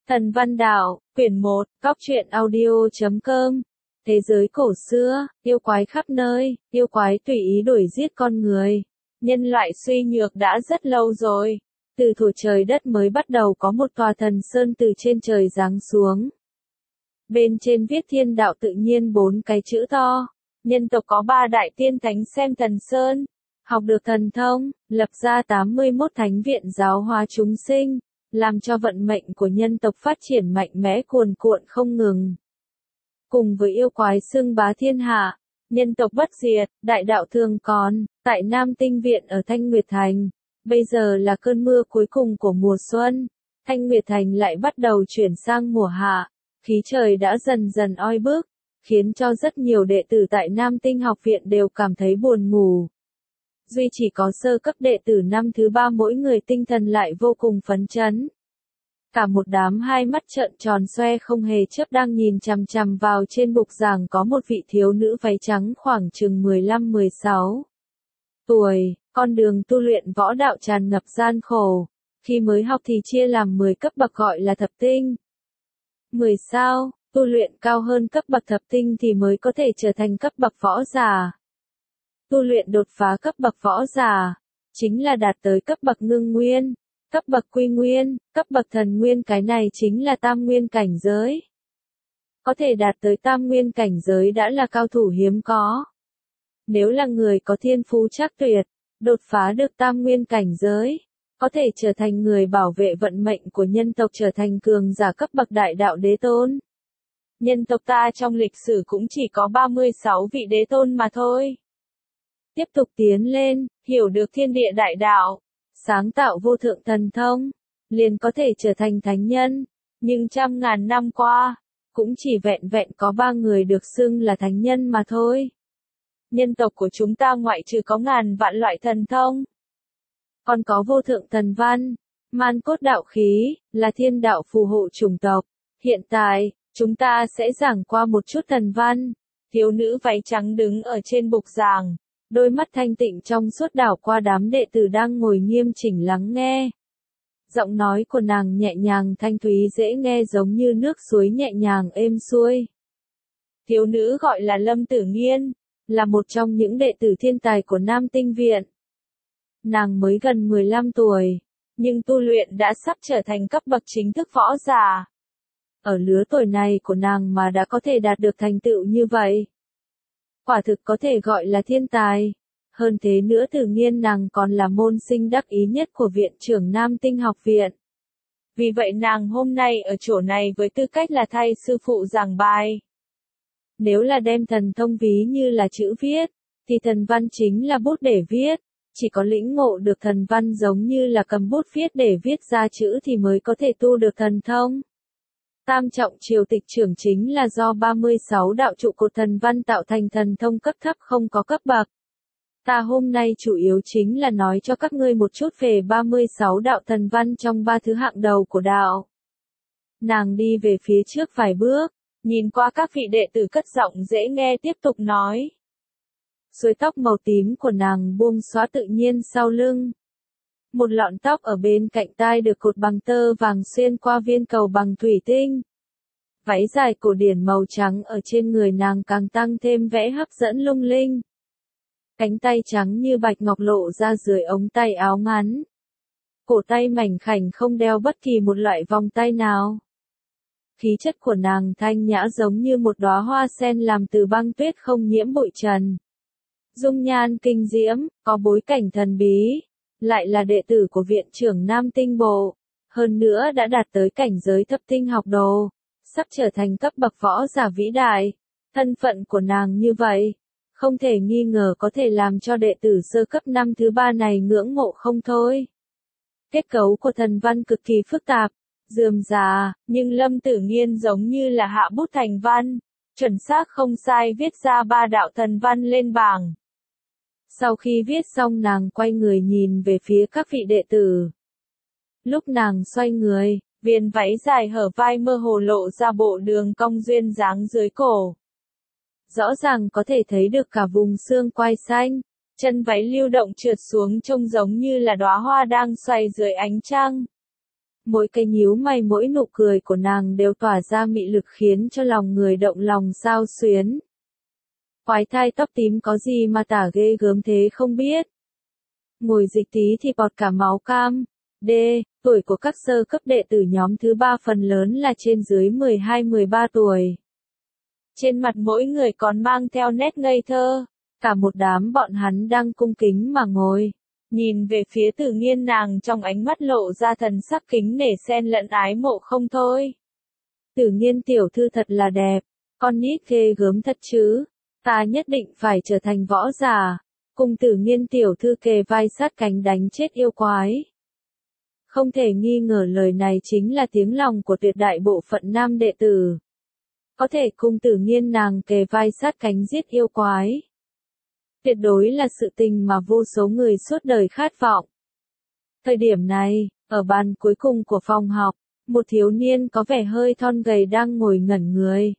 Thần Văn Đạo, quyển 1, Cóc truyện audio.com. Thế giới cổ xưa, yêu quái khắp nơi, yêu quái tùy ý đuổi giết con người. Nhân loại suy nhược đã rất lâu rồi. Từ thuở trời đất mới bắt đầu có một tòa thần sơn từ trên trời giáng xuống. Bên trên viết thiên đạo tự nhiên 4 cái chữ to. Nhân tộc có 3 đại tiên thánh xem thần sơn, học được thần thông, lập ra 81 thánh viện giáo hóa chúng sinh, làm cho vận mệnh của nhân tộc phát triển mạnh mẽ cuồn cuộn không ngừng. Cùng với yêu quái xưng bá thiên hạ, nhân tộc bất diệt, đại đạo thường còn, tại Nam Tinh Viện ở Thanh Nguyệt Thành. Bây giờ là cơn mưa cuối cùng của mùa xuân, Thanh Nguyệt Thành lại bắt đầu chuyển sang mùa hạ, khí trời đã dần dần oi bức, khiến cho rất nhiều đệ tử tại Nam Tinh học viện đều cảm thấy buồn ngủ. Duy chỉ có sơ cấp đệ tử năm thứ 3 mỗi người tinh thần lại vô cùng phấn chấn. Cả một đám hai mắt trợn tròn xoe không hề chớp đang nhìn chằm chằm vào trên bục giảng có một vị thiếu nữ váy trắng khoảng chừng 15-16 tuổi, con đường tu luyện võ đạo tràn ngập gian khổ. Khi mới học thì chia làm 10 cấp bậc gọi là thập tinh. 10 sao, tu luyện cao hơn cấp bậc thập tinh thì mới có thể trở thành cấp bậc võ giả. Tu luyện đột phá cấp bậc võ giả, chính là đạt tới cấp bậc ngưng nguyên, cấp bậc quy nguyên, cấp bậc thần nguyên, cái này chính là tam nguyên cảnh giới. Có thể đạt tới tam nguyên cảnh giới đã là cao thủ hiếm có. Nếu là người có thiên phú trác tuyệt, đột phá được tam nguyên cảnh giới, có thể trở thành người bảo vệ vận mệnh của nhân tộc, trở thành cường giả cấp bậc đại đạo đế tôn. Nhân tộc ta trong lịch sử cũng chỉ có 36 vị đế tôn mà thôi. Tiếp tục tiến lên, hiểu được thiên địa đại đạo, sáng tạo vô thượng thần thông, liền có thể trở thành thánh nhân. Nhưng trăm ngàn năm qua, cũng chỉ vẹn vẹn có 3 người được xưng là thánh nhân mà thôi. Nhân tộc của chúng ta ngoại trừ có ngàn vạn loại thần thông, còn có vô thượng thần văn, man cốt đạo khí, là thiên đạo phù hộ chủng tộc. Hiện tại, chúng ta sẽ giảng qua một chút thần văn. Thiếu nữ váy trắng đứng ở trên bục giảng, đôi mắt thanh tịnh trong suốt đảo qua đám đệ tử đang ngồi nghiêm chỉnh lắng nghe. Giọng nói của nàng nhẹ nhàng thanh thúy dễ nghe giống như nước suối nhẹ nhàng êm xuôi. Thiếu nữ gọi là Lâm Tử Nghiên, là một trong những đệ tử thiên tài của Nam Tinh Viện. Nàng mới gần 15 tuổi, nhưng tu luyện đã sắp trở thành cấp bậc chính thức võ giả. Ở lứa tuổi này của nàng mà đã có thể đạt được thành tựu như vậy, quả thực có thể gọi là thiên tài. Hơn thế nữa, Tử Nghiên nàng còn là môn sinh đắc ý nhất của viện trưởng Nam Tinh học viện. Vì vậy nàng hôm nay ở chỗ này với tư cách là thay sư phụ giảng bài. Nếu là đem thần thông ví như là chữ viết, thì thần văn chính là bút để viết. Chỉ có lĩnh ngộ được thần văn giống như là cầm bút viết để viết ra chữ thì mới có thể tu được thần thông. Tam trọng triều tịch trưởng chính là do 36 đạo trụ cột thần văn tạo thành thần thông cấp thấp không có cấp bậc. Ta hôm nay chủ yếu chính là nói cho các ngươi một chút về 36 đạo thần văn trong 3 thứ hạng đầu của đạo. Nàng đi về phía trước vài bước, nhìn qua các vị đệ tử cất giọng dễ nghe tiếp tục nói. Suối tóc màu tím của nàng buông xóa tự nhiên sau lưng. Một lọn tóc ở bên cạnh tai được cột bằng tơ vàng xuyên qua viên cầu bằng thủy tinh. Váy dài cổ điển màu trắng ở trên người nàng càng tăng thêm vẻ hấp dẫn lung linh. Cánh tay trắng như bạch ngọc lộ ra dưới ống tay áo ngắn. Cổ tay mảnh khảnh không đeo bất kỳ một loại vòng tay nào. Khí chất của nàng thanh nhã giống như một đóa hoa sen làm từ băng tuyết không nhiễm bụi trần. Dung nhan kinh diễm, có bối cảnh thần bí, lại là đệ tử của viện trưởng Nam Tinh Bộ, hơn nữa đã đạt tới cảnh giới thập tinh học đồ, sắp trở thành cấp bậc võ giả vĩ đại. Thân phận của nàng như vậy, không thể nghi ngờ có thể làm cho đệ tử sơ cấp năm thứ 3 này ngưỡng mộ không thôi. Kết cấu của thần văn cực kỳ phức tạp, rườm rà, nhưng Lâm Tử Nghiên giống như là hạ bút thành văn, chuẩn xác không sai viết ra 3 đạo thần văn lên bảng. Sau khi viết xong nàng quay người nhìn về phía các vị đệ tử. Lúc nàng xoay người, viền váy dài hở vai mơ hồ lộ ra bộ đường cong duyên dáng dưới cổ. Rõ ràng có thể thấy được cả vùng xương quai xanh, chân váy lưu động trượt xuống trông giống như là đóa hoa đang xoay dưới ánh trăng. Mỗi cái nhíu mày mỗi nụ cười của nàng đều tỏa ra mị lực khiến cho lòng người động lòng xao xuyến. Quái thai tóc tím có gì mà tả ghê gớm thế không biết. Ngồi dịch tí thì bọt cả máu cam. D. Tuổi của các sơ cấp đệ tử nhóm thứ 3 phần lớn là trên dưới 12-13 tuổi. Trên mặt mỗi người còn mang theo nét ngây thơ. Cả một đám bọn hắn đang cung kính mà ngồi. Nhìn về phía Tử Nghiên, nàng trong ánh mắt lộ ra thần sắc kính nể xen lẫn ái mộ không thôi. Tử Nghiên tiểu thư thật là đẹp. Con nít ghê gớm thật chứ. Ta nhất định phải trở thành võ giả. Cùng Tử Nghiên tiểu thư kề vai sát cánh đánh chết yêu quái. Không thể nghi ngờ lời này chính là tiếng lòng của tuyệt đại bộ phận nam đệ tử. Có thể cùng Tử Nghiên nàng kề vai sát cánh giết yêu quái. Tuyệt đối là sự tình mà vô số người suốt đời khát vọng. Thời điểm này, ở bàn cuối cùng của phòng học, một thiếu niên có vẻ hơi thon gầy đang ngồi ngẩn người.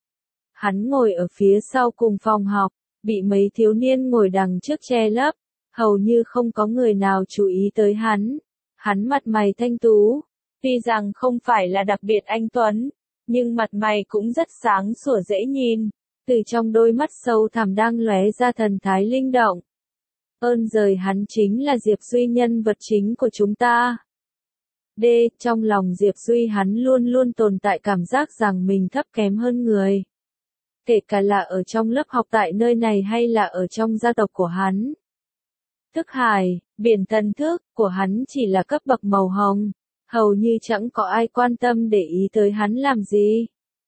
Hắn ngồi ở phía sau cùng phòng học, bị mấy thiếu niên ngồi đằng trước che lấp, hầu như không có người nào chú ý tới hắn. Hắn mặt mày thanh tú, tuy rằng không phải là đặc biệt anh tuấn, nhưng mặt mày cũng rất sáng sủa dễ nhìn, từ trong đôi mắt sâu thẳm đang lóe ra thần thái linh động. Ơn giời, hắn chính là Diệp Duy, nhân vật chính của chúng ta. D. Trong lòng Diệp Duy hắn luôn luôn tồn tại cảm giác rằng mình thấp kém hơn người. Kể cả là ở trong lớp học tại nơi này hay là ở trong gia tộc của hắn. Thức hải, biển thần thức của hắn chỉ là cấp bậc màu hồng, hầu như chẳng có ai quan tâm để ý tới hắn làm gì.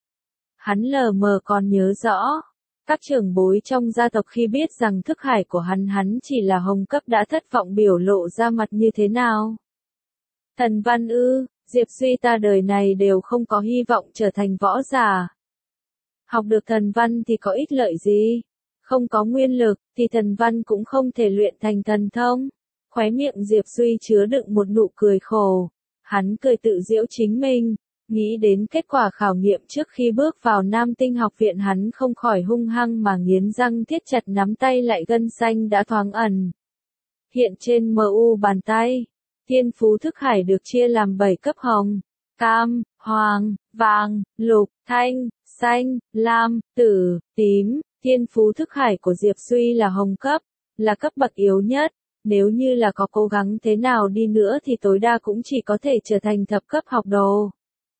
Hắn lờ mờ còn nhớ rõ, các trưởng bối trong gia tộc khi biết rằng thức hải của hắn chỉ là hồng cấp đã thất vọng biểu lộ ra mặt như thế nào. Thần văn ư, Diệp Duy ta đời này đều không có hy vọng trở thành võ giả. Học được thần văn thì có ích lợi gì? Không có nguyên lực, thì thần văn cũng không thể luyện thành thần thông. Khóe miệng Diệp Duy chứa đựng một nụ cười khổ. Hắn cười tự giễu chính mình, nghĩ đến kết quả khảo nghiệm trước khi bước vào Nam Tinh học viện, hắn không khỏi hung hăng mà nghiến răng thiết chặt nắm tay lại, gân xanh đã thoáng ẩn hiện trên mu bàn tay. Thiên phú thức hải được chia làm 7 cấp: hồng, cam, hoàng, vàng, lục, thanh, xanh, lam, tử, tím. Thiên phú thức hải của Diệp Duy là hồng cấp, là cấp bậc yếu nhất. Nếu như là có cố gắng thế nào đi nữa thì tối đa cũng chỉ có thể trở thành thập cấp học đồ.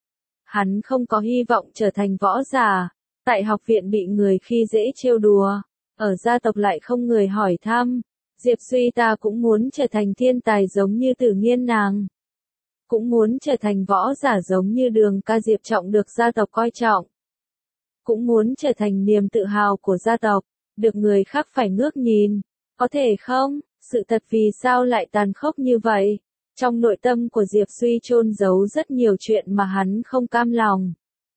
Hắn không có hy vọng trở thành võ giả. Tại học viện bị người khi dễ trêu đùa. Ở gia tộc lại không người hỏi thăm. Diệp Duy ta cũng muốn trở thành thiên tài giống như Tử Nghiên nàng. Cũng muốn trở thành võ giả giống như Đường ca Diệp Trọng được gia tộc coi trọng. Cũng muốn trở thành niềm tự hào của gia tộc, được người khác phải ngước nhìn. Có thể không? Sự thật vì sao lại tàn khốc như vậy? Trong nội tâm của Diệp Duy chôn giấu rất nhiều chuyện mà hắn không cam lòng.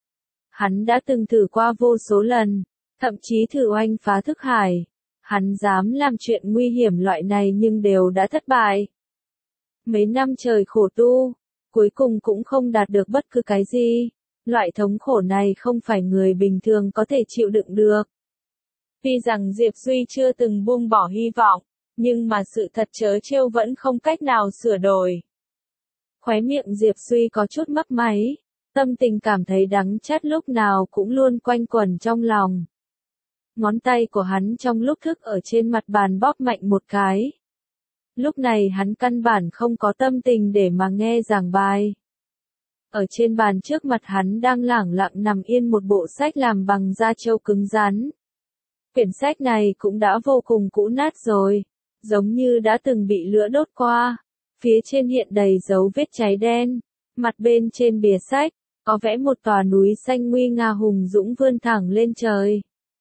Hắn đã từng thử qua vô số lần, thậm chí thử oanh phá thức hải. Hắn dám làm chuyện nguy hiểm loại này nhưng đều đã thất bại. Mấy năm trời khổ tu, cuối cùng cũng không đạt được bất cứ cái gì. Loại thống khổ này không phải người bình thường có thể chịu đựng được. Tuy rằng Diệp Duy chưa từng buông bỏ hy vọng, nhưng mà sự thật trớ trêu vẫn không cách nào sửa đổi. Khóe miệng Diệp Duy có chút mấp máy, tâm tình cảm thấy đắng chát lúc nào cũng luôn quanh quẩn trong lòng. Ngón tay của hắn trong lúc thức ở trên mặt bàn bóp mạnh một cái. Lúc này hắn căn bản không có tâm tình để mà nghe giảng bài. Ở trên bàn trước mặt hắn đang lẳng lặng nằm yên một bộ sách làm bằng da trâu cứng rắn. Quyển sách này cũng đã vô cùng cũ nát rồi, giống như đã từng bị lửa đốt qua. Phía trên hiện đầy dấu vết cháy đen. Mặt bên trên bìa sách, có vẽ một tòa núi xanh nguy nga hùng dũng vươn thẳng lên trời.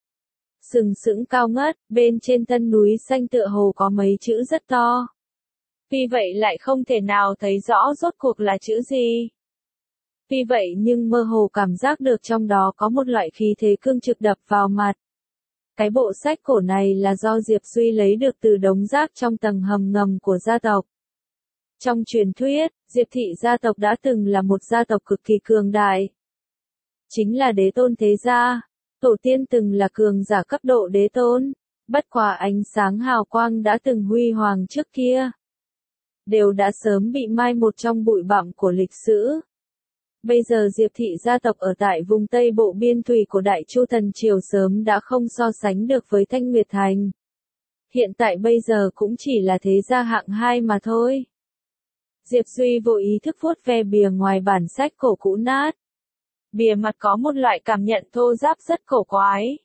Sừng sững cao ngất, bên trên thân núi xanh tựa hồ có mấy chữ rất to. Tuy vậy lại không thể nào thấy rõ rốt cuộc là chữ gì. Tuy vậy nhưng mơ hồ cảm giác được trong đó có một loại khí thế cương trực đập vào mặt. Cái bộ sách cổ này là do Diệp Duy lấy được từ đống rác trong tầng hầm ngầm của gia tộc. Trong truyền thuyết, Diệp thị gia tộc đã từng là một gia tộc cực kỳ cường đại. Chính là đế tôn thế gia, tổ tiên từng là cường giả cấp độ đế tôn, bất quá ánh sáng hào quang đã từng huy hoàng trước kia. đều đã sớm bị mai một trong bụi bặm của lịch sử. Bây giờ Diệp thị gia tộc ở tại vùng Tây Bộ biên thùy của Đại Chu Thần Triều sớm đã không so sánh được với Thanh Nguyệt Thành. Hiện tại bây giờ cũng chỉ là thế gia hạng 2 mà thôi. Diệp Duy vô ý thức vuốt ve bìa ngoài bản sách cổ cũ nát. Bìa mặt có một loại cảm nhận thô ráp rất cổ quái,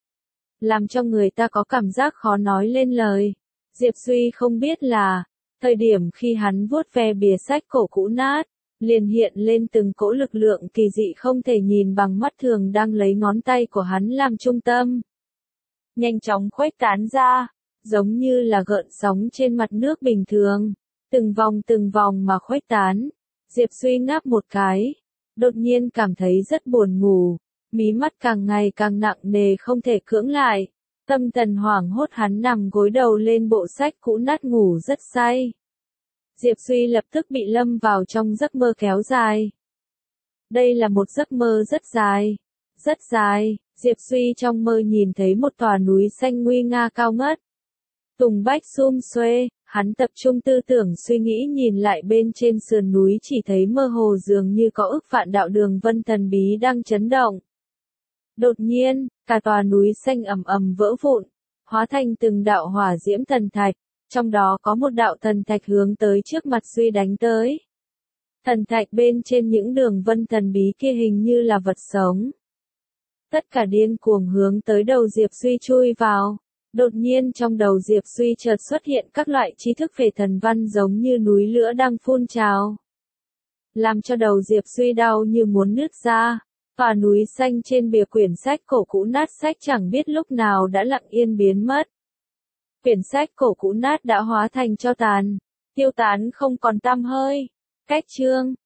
làm cho người ta có cảm giác khó nói lên lời. Diệp Duy không biết là, thời điểm khi hắn vuốt ve bìa sách cổ cũ nát, liền hiện lên từng cỗ lực lượng kỳ dị không thể nhìn bằng mắt thường đang lấy ngón tay của hắn làm trung tâm. Nhanh chóng khuếch tán ra, giống như là gợn sóng trên mặt nước bình thường, từng vòng mà khuếch tán. Diệp Duy ngáp một cái, đột nhiên cảm thấy rất buồn ngủ, mí mắt càng ngày càng nặng nề không thể cưỡng lại. Tâm thần hoảng hốt hắn nằm gối đầu lên bộ sách cũ nát ngủ rất say. Diệp Duy lập tức bị lâm vào trong giấc mơ kéo dài. Đây là một giấc mơ rất dài. Rất dài, Diệp Duy trong mơ nhìn thấy một tòa núi xanh nguy nga cao ngất. Tùng bách sum xuê, hắn tập trung tư tưởng suy nghĩ nhìn lại bên trên sườn núi chỉ thấy mơ hồ dường như có ức vạn đạo đường vân thần bí đang chấn động. Đột nhiên, cả tòa núi xanh ầm ầm vỡ vụn, hóa thành từng đạo hỏa diễm thần thạch, trong đó có một đạo thần thạch hướng tới trước mặt Duy đánh tới. Thần thạch bên trên những đường vân thần bí kia hình như là vật sống. Tất cả điên cuồng hướng tới đầu Diệp Duy chui vào. Đột nhiên trong đầu Diệp Duy chợt xuất hiện các loại tri thức về thần văn giống như núi lửa đang phun trào, làm cho đầu Diệp Duy đau như muốn nứt ra. Tòa núi xanh trên bìa quyển sách cổ cũ nát sách chẳng biết lúc nào đã lặng yên biến mất. Quyển sách cổ cũ nát đã hóa thành tro tàn, tiêu tán không còn tăm hơi. Cách chương